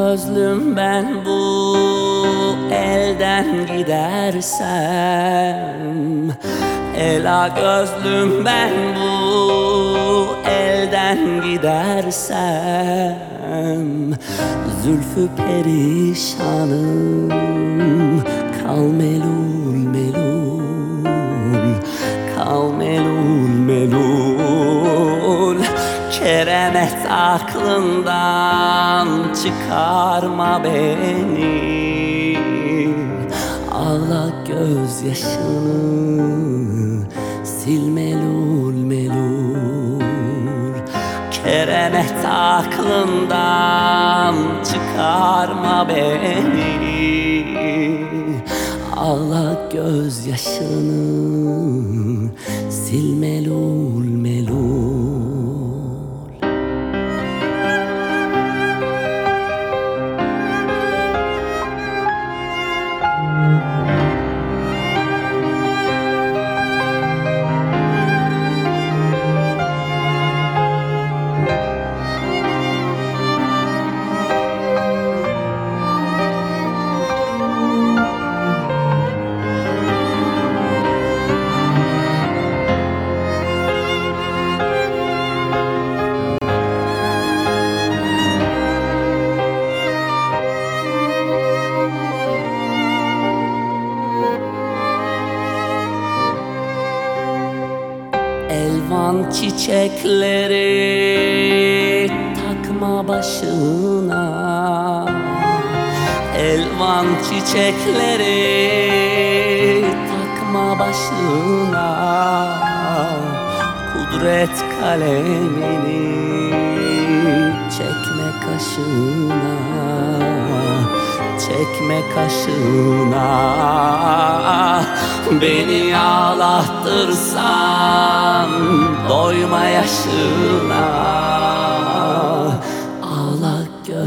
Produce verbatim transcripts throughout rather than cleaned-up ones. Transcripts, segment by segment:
gözlüm ben bu elden gidersem, ela gözlüm ben bu elden gidersem, zülfü perişanım kal melul melul, kal melul melul. Keremet aklından çıkarma beni, ağla gözyaşını sil melul melul. Keremet aklından çıkarma beni, ağla gözyaşını sil melul melul. Elvan çiçekleri takma başına, elvan çiçekleri takma başına. Kudret kalemini çekme kaşına, çekme kaşına. Beni ağlattırsan doyma yaşına, ağla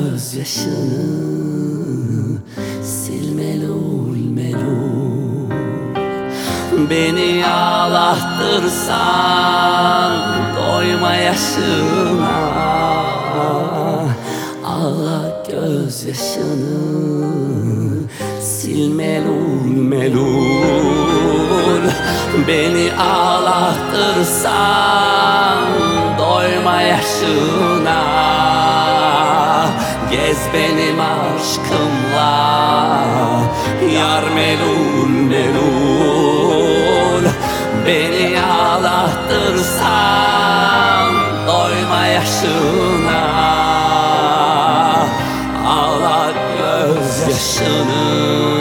gözyaşını sil melul melul. Beni ağlattırsan doyma yaşına, ağla gözyaşını sil melul melul. Beni ağlattırsan doyma yaşına, gez benim aşkımla yar melul melul. Beni ağlattırsan doyma yaşına, ağla gözyaşını